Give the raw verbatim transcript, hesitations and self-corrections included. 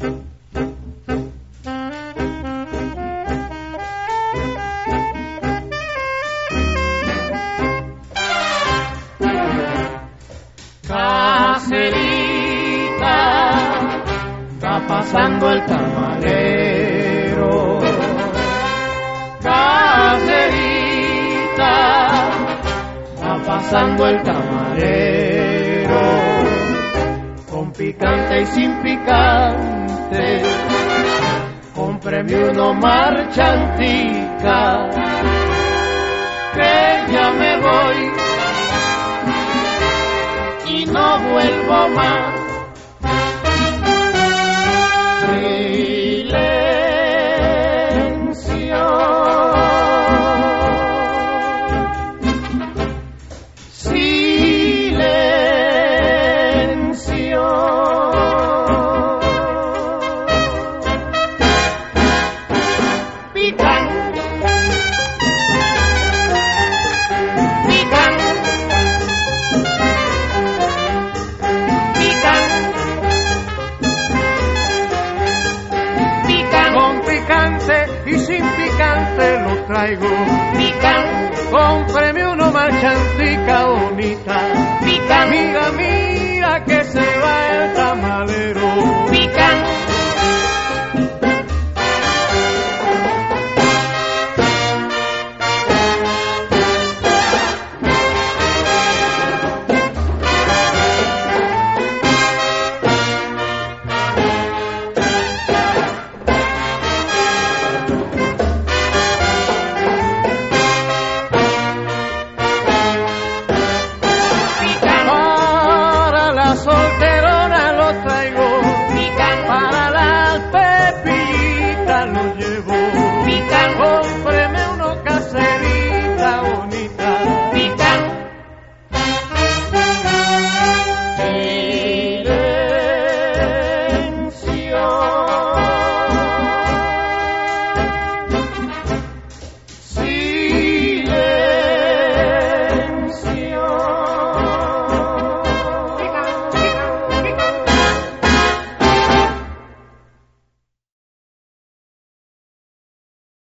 Pasando el tamalero, caserita, va pasando el tamalero, con picante y sin picante, cómpreme uno marchantica, que ya me voy y no vuelvo más. Silencio, silencio, pican, pican, pican. Con picante y sin picante lo traigo. Pican, cómpreme uno marchantica bonita. Pican, mira, mira que se va el